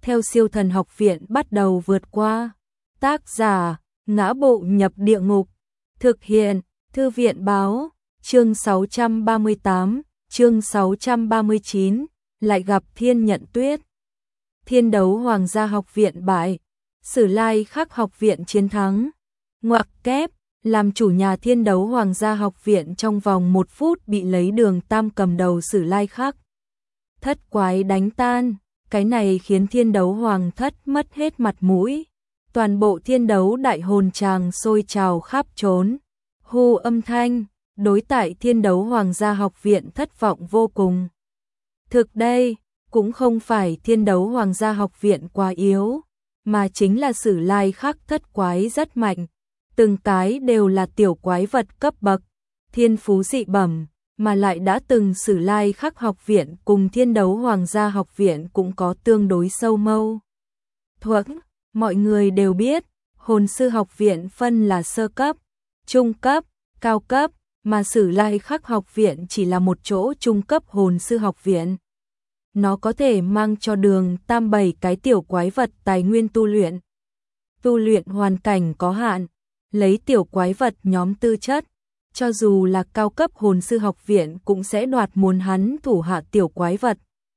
theo siêu thần học viện bắt đầu vượt qua. Tác giả, Ngã Bộ Nhập Địa Ngục. Thực hiện, Thư viện Báo. Chương 638, chương 639, lại gặp Thiên Nhận Tuyết. Thiên đấu Hoàng gia học viện bại, Sử Lai Khắc học viện chiến thắng. Ngoặc kép, làm chủ nhà Thiên đấu Hoàng gia học viện trong vòng 1 phút bị lấy Đường Tam cầm đầu Sử Lai Khắc thất quái đánh tan, cái này khiến Thiên đấu Hoàng thất mất hết mặt mũi. Toàn bộ thiên đấu đại hồn tràng sôi trào khắp trốn. Hô âm thanh, đối tại Thiên đấu Hoàng gia học viện thất vọng vô cùng. Thực đây, cũng không phải Thiên đấu Hoàng gia học viện quá yếu, mà chính là Sử Lai Khắc thất quái rất mạnh. Từng cái đều là tiểu quái vật cấp bậc, thiên phú dị bẩm, mà lại đã từng Sử Lai Khắc học viện cùng Thiên đấu Hoàng gia học viện cũng có tương đối sâu mâu thuẫn. Mọi người đều biết, hồn sư học viện phân là sơ cấp, trung cấp, cao cấp, mà Sử Lai Khắc học viện chỉ là một chỗ trung cấp hồn sư học viện. Nó có thể mang cho Đường Tam 7 cái tiểu quái vật tài nguyên tu luyện. Tu luyện hoàn cảnh có hạn, lấy tiểu quái vật nhóm tư chất, cho dù là cao cấp hồn sư học viện cũng sẽ đoạt muốn hắn thủ hạ tiểu quái vật.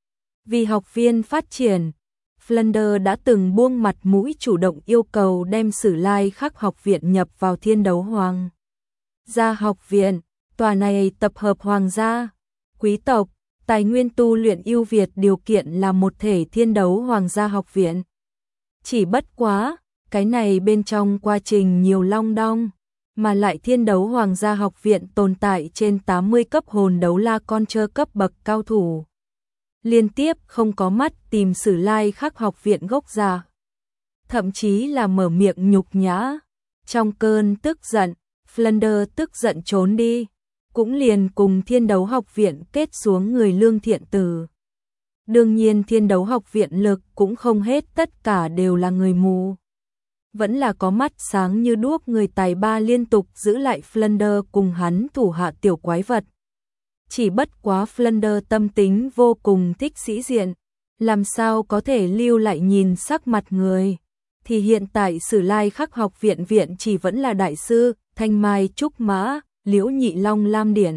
Vì học viên phát triển, Flander đã từng buông mặt mũi chủ động yêu cầu đem Sử Lai Khắc học viện nhập vào Thiên đấu Hoàng gia học viện. Tòa này tập hợp hoàng gia, quý tộc, tài nguyên tu luyện ưu việt điều kiện là một thể Thiên đấu Hoàng gia học viện. Chỉ bất quá, cái này bên trong quá trình nhiều long đong, mà lại Thiên đấu Hoàng gia học viện tồn tại trên 80 cấp hồn đấu la con trơ cấp bậc cao thủ. Liên tiếp không có mắt tìm Sử Lai Khắc học viện gốc ra. Thậm chí là mở miệng nhục nhã. Trong cơn tức giận, Flander tức giận trốn đi, cũng liền cùng Thiên đấu học viện kết xuống người lương thiện từ. Đương nhiên Thiên đấu học viện lực cũng không hết tất cả đều là người mù. Vẫn là có mắt sáng như đuốc người tài ba liên tục giữ lại Flander cùng hắn thủ hạ tiểu quái vật. Chỉ bất quá Flander tâm tính vô cùng thích sĩ diện, làm sao có thể lưu lại nhìn sắc mặt người. Thì hiện tại Sử Lai Khắc học viện viện chỉ vẫn là đại sư, Thanh Mai Trúc Mã, Liễu Nhị Long Lam Điển.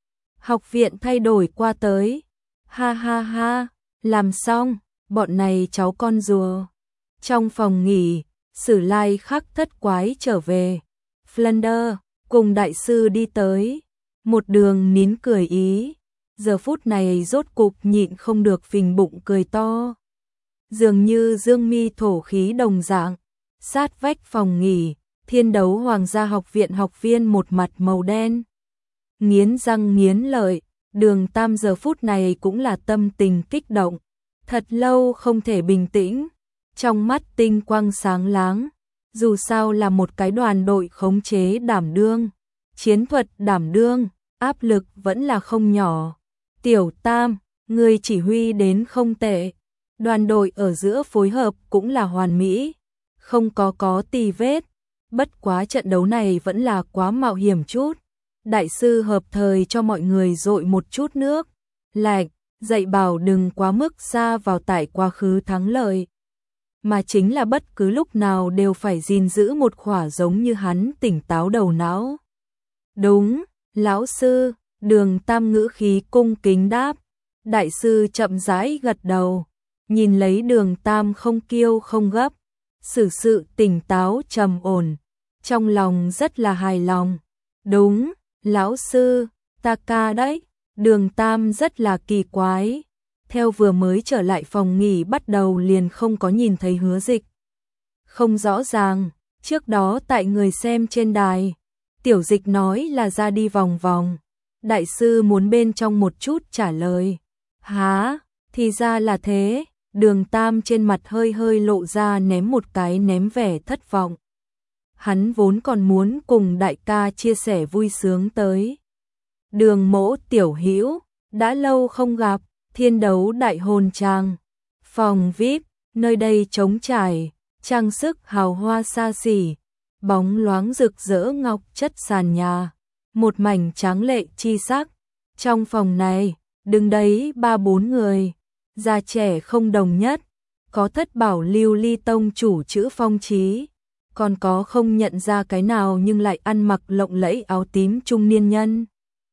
Học viện thay đổi qua tới. Ha ha ha, làm xong, bọn này cháu con rùa. Trong phòng nghỉ, Sử Lai Khắc thất quái trở về. Flander cùng đại sư đi tới. Một đường nín cười ý. Giờ phút này rốt cục nhịn không được phình bụng cười to. Dường như dương mi thổ khí đồng dạng. Sát vách phòng nghỉ, Thiên đấu Hoàng gia học viện học viên một mặt màu đen. Nghiến răng nghiến lợi, Đường Tam giờ phút này cũng là tâm tình kích động. Thật lâu không thể bình tĩnh. Trong mắt tinh quang sáng láng. Dù sao là một cái đoàn đội khống chế đảm đương. Chiến thuật đảm đương, áp lực vẫn là không nhỏ. Tiểu Tam, người chỉ huy đến không tệ. Đoàn đội ở giữa phối hợp cũng là hoàn mỹ. Không có tì vết. Bất quá trận đấu này vẫn là quá mạo hiểm chút. Đại sư hợp thời cho mọi người dội một chút nước lạnh, dạy bảo đừng quá mức xa vào tại quá khứ thắng lợi. Mà chính là bất cứ lúc nào đều phải gìn giữ một khỏa giống như hắn tỉnh táo đầu não. Đúng, lão sư, Đường Tam ngữ khí cung kính đáp. Đại sư chậm rãi gật đầu, nhìn lấy Đường Tam không kiêu không gấp, xử sự tỉnh táo trầm ổn, trong lòng rất là hài lòng. Đúng, lão sư, ta ca đấy. Đường Tam rất là kỳ quái. Theo vừa mới trở lại phòng nghỉ bắt đầu liền không có nhìn thấy Hứa Dịch. Không rõ ràng, trước đó tại người xem trên đài, Tiểu Dịch nói là ra đi vòng vòng. Đại sư muốn bên trong một chút trả lời. Hả, thì ra là thế. Đường Tam trên mặt hơi hơi lộ ra một cái ném vẻ thất vọng. Hắn vốn còn muốn cùng đại ca chia sẻ vui sướng tới. Đường Mỗ tiểu hữu, đã lâu không gặp. Thiên đấu đại hồn tràng, phòng VIP, nơi đây trống trải, trang sức hào hoa xa xỉ, bóng loáng rực rỡ ngọc chất sàn nhà, một mảnh tráng lệ chi sắc. Trong phòng này, đứng đấy 3-4 người, già trẻ không đồng nhất, có thất bảo lưu ly tông chủ Chữ Phong Chí, còn có không nhận ra cái nào nhưng lại ăn mặc lộng lẫy áo tím trung niên nhân.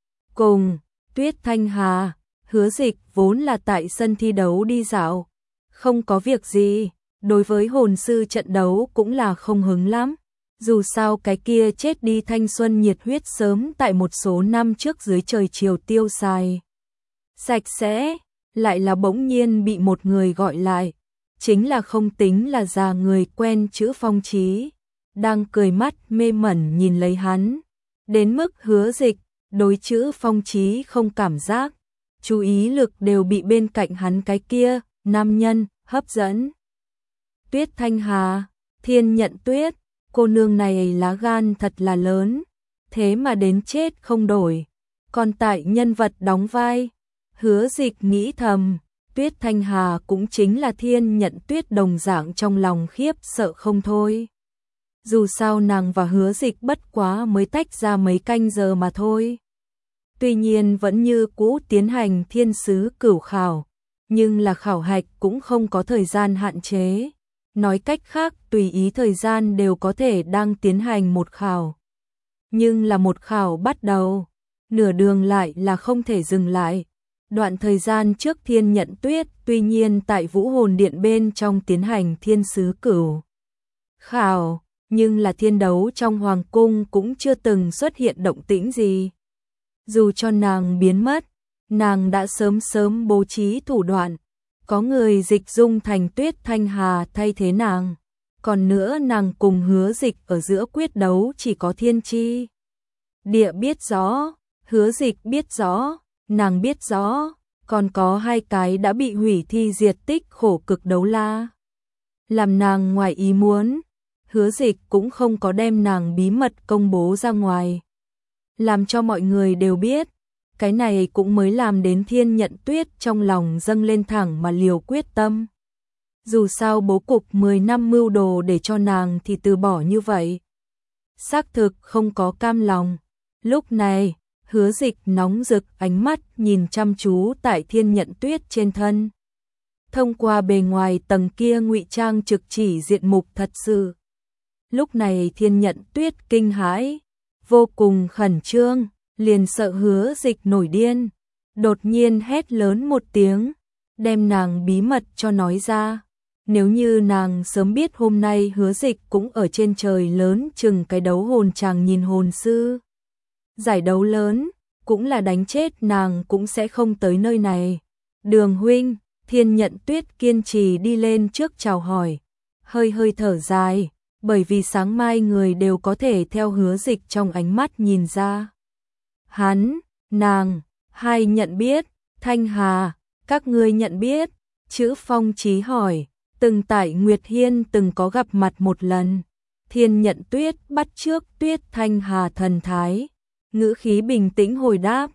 Cùng Tuyết Thanh Hà, Hứa Dịch vốn là tại sân thi đấu đi dạo, không có việc gì, đối với hồn sư trận đấu cũng là không hứng lắm. Dù sao cái kia chết đi thanh xuân nhiệt huyết sớm tại một số năm trước dưới trời chiều tiêu xài sạch sẽ, lại là bỗng nhiên bị một người gọi lại, chính là không tính là già người quen Chữ Phong Chí, đang cười mắt mê mẩn nhìn lấy hắn, đến mức Hứa Dịch đối Chữ Phong Chí không cảm giác, chú ý lực đều bị bên cạnh hắn cái kia nam nhân hấp dẫn. Tuyết Thanh Hà, Thiên Nhận Tuyết, cô nương này lá gan thật là lớn, thế mà đến chết không đổi, còn tại nhân vật đóng vai. Hứa Dịch nghĩ thầm, Tuyết Thanh Hà cũng chính là Thiên Nhận Tuyết đồng dạng trong lòng khiếp sợ không thôi. Dù sao nàng và Hứa Dịch bất quá mới tách ra mấy canh giờ mà thôi. Tuy nhiên vẫn như cũ tiến hành thiên sứ cửu khảo, nhưng là khảo hạch cũng không có thời gian hạn chế. Nói cách khác tùy ý thời gian đều có thể đang tiến hành một khảo. Nhưng là một khảo bắt đầu, nửa đường lại là không thể dừng lại. Đoạn thời gian trước Thiên Nhận Tuyết tuy nhiên tại Vũ Hồn Điện bên trong tiến hành thiên sứ cửu khảo, nhưng là thiên đấu trong hoàng cung cũng chưa từng xuất hiện động tĩnh gì. Dù cho nàng biến mất, nàng đã sớm bố trí thủ đoạn, có người dịch dung thành Tuyết Thanh Hà thay thế nàng. Còn nữa nàng cùng Hứa Dịch ở giữa quyết đấu chỉ có thiên chi địa biết rõ, Hứa Dịch biết rõ, nàng biết rõ, còn có hai cái đã bị hủy thi diệt tích khổ cực đấu la. Làm nàng ngoài ý muốn, Hứa Dịch cũng không có đem nàng bí mật công bố ra ngoài. Làm cho mọi người đều biết, cái này cũng mới làm đến Thiên Nhận Tuyết trong lòng dâng lên thẳng mà liều quyết tâm. Dù sao bố cục 10 năm mưu đồ để cho nàng thì từ bỏ như vậy. Xác thực không có cam lòng. Lúc này, Hứa Dịch nóng rực ánh mắt nhìn chăm chú tại Thiên Nhận Tuyết trên thân. Thông qua bề ngoài tầng kia ngụy trang trực chỉ diện mục thật sự. Lúc này Thiên Nhận Tuyết kinh hãi, vô cùng khẩn trương, liền sợ Hứa Dịch nổi điên, đột nhiên hét lớn một tiếng, đem nàng bí mật cho nói ra. Nếu như nàng sớm biết hôm nay Hứa Dịch cũng ở trên trời lớn chừng cái đấu hồn chàng nhìn hồn sư. Giải đấu lớn, cũng là đánh chết nàng cũng sẽ không tới nơi này. Đường huynh, Thiên Nhận Tuyết kiên trì đi lên trước chào hỏi, hơi thở dài, bởi vì sáng mai người đều có thể theo Hứa Dịch trong ánh mắt nhìn ra. Hắn, nàng, hai nhận biết, Thanh Hà, các ngươi nhận biết, Chữ Phong Chí hỏi, từng tại Nguyệt Hiên từng có gặp mặt một lần. Thiên Nhận Tuyết bắt chước Tuyết Thanh Hà thần thái, ngữ khí bình tĩnh hồi đáp,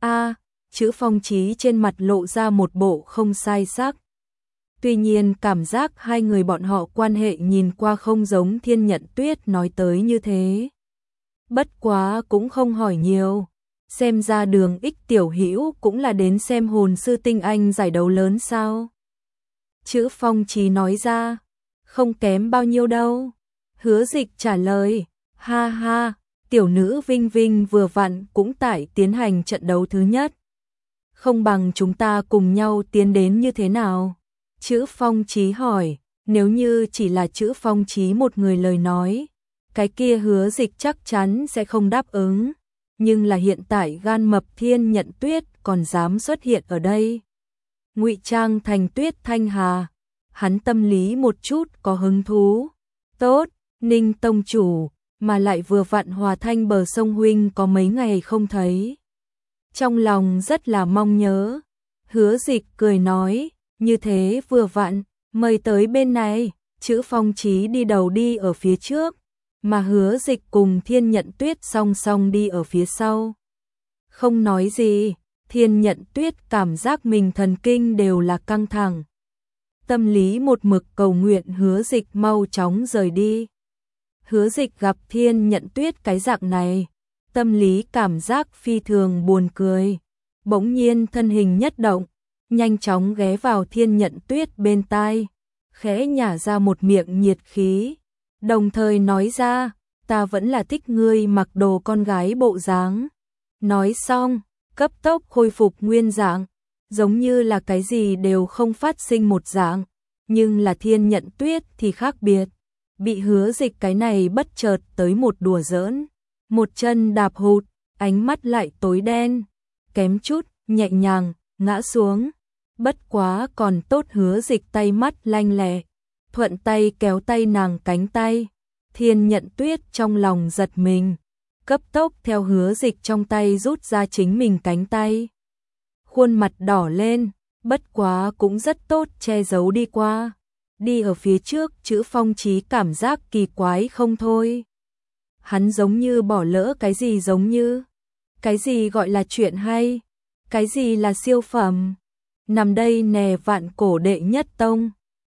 Chữ Phong Chí trên mặt lộ ra một bộ không sai sắc. Tuy nhiên cảm giác hai người bọn họ quan hệ nhìn qua không giống Thiên Nhận Tuyết nói tới như thế. Bất quá cũng không hỏi nhiều, xem ra Đường Ích tiểu hữu cũng là đến xem hồn sư tinh anh giải đấu lớn sao? Chữ Phong Chí nói ra, không kém bao nhiêu đâu. Hứa Dịch trả lời, ha ha, tiểu nữ Vinh Vinh vừa vặn cũng tại tiến hành trận đấu thứ nhất. Không bằng chúng ta cùng nhau tiến đến như thế nào? Chữ Phong Chí hỏi, nếu như chỉ là Chữ Phong Chí một người lời nói, cái kia Hứa Dịch chắc chắn sẽ không đáp ứng. Nhưng là hiện tại gan mập Thiên Nhận Tuyết còn dám xuất hiện ở đây. Ngụy trang thành Tuyết Thanh Hà, hắn tâm lý một chút có hứng thú. Tốt, Ninh tông chủ, mà lại vừa vặn Hòa Thanh bờ sông huynh có mấy ngày không thấy. Trong lòng rất là mong nhớ. Hứa Dịch cười nói, như thế vừa vặn, mời tới bên này. Chữ Phong Chí đi đầu đi ở phía trước, mà Hứa Dịch cùng Thiên Nhận Tuyết song song đi ở phía sau. Không nói gì, Thiên Nhận Tuyết cảm giác mình thần kinh đều là căng thẳng. Tâm lý một mực cầu nguyện Hứa Dịch mau chóng rời đi. Hứa Dịch gặp Thiên Nhận Tuyết cái dạng này, tâm lý cảm giác phi thường buồn cười. Bỗng nhiên thân hình nhất động, nhanh chóng ghé vào Thiên Nhận Tuyết bên tai. khẽ nhả ra một miệng nhiệt khí, đồng thời nói ra, ta vẫn là thích ngươi mặc đồ con gái bộ dáng. Nói xong, cấp tốc khôi phục nguyên dạng, giống như là cái gì đều không phát sinh một dạng, nhưng là Thiên Nhận Tuyết thì khác biệt, bị Hứa Dịch cái này bất chợt tới một đùa giỡn, một chân đạp hụt, ánh mắt lại tối đen, kém chút nhẹ nhàng ngã xuống. Bất quá còn tốt Hứa Dịch tay mắt lanh lẹ, thuận tay kéo tay nàng cánh tay. Thiên Nhận Tuyết trong lòng giật mình, cấp tốc theo Hứa Dịch trong tay rút ra chính mình cánh tay. Khuôn mặt đỏ lên, bất quá cũng rất tốt che giấu đi qua. Đi ở phía trước chữ Phong Chí cảm giác kỳ quái không thôi. Hắn giống như bỏ lỡ cái gì giống như. Cái gì gọi là chuyện hay? Cái gì là siêu phẩm? Nằm đây nè vạn cổ đệ nhất tông.